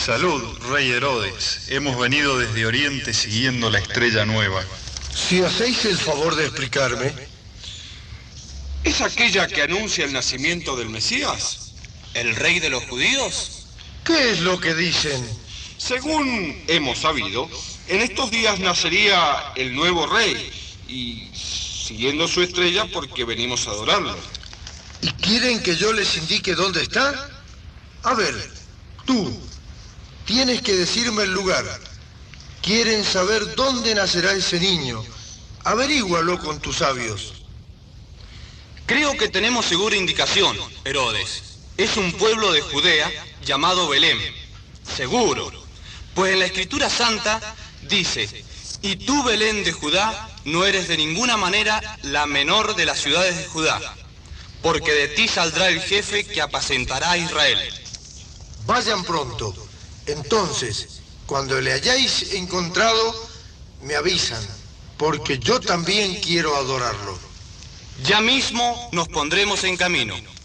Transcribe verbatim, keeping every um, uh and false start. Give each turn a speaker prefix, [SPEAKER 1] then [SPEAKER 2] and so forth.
[SPEAKER 1] Salud, rey Herodes. Hemos venido desde Oriente siguiendo la estrella nueva.
[SPEAKER 2] Si hacéis el favor de explicarme.
[SPEAKER 3] ¿Es aquella que anuncia el nacimiento del Mesías?
[SPEAKER 4] ¿El rey de los judíos?
[SPEAKER 2] ¿Qué es lo que dicen?
[SPEAKER 3] Según hemos sabido, en estos días nacería el nuevo rey y siguiendo su estrella porque venimos a adorarlo.
[SPEAKER 2] ¿Y quieren que yo les indique dónde está? A ver, tú, tienes que decirme el lugar. Quieren saber dónde nacerá ese niño. Averígualo con tus sabios.
[SPEAKER 4] Creo que tenemos segura indicación, Herodes. Es un pueblo de Judea llamado Belén. Seguro. Pues en la Escritura Santa dice: y tú, Belén de Judá, no eres de ninguna manera la menor de las ciudades de Judá, porque de ti saldrá el jefe que apacentará a Israel.
[SPEAKER 2] Vayan pronto. Entonces, cuando le hayáis encontrado, me avisan, porque yo también quiero adorarlo.
[SPEAKER 4] Ya mismo nos pondremos en camino.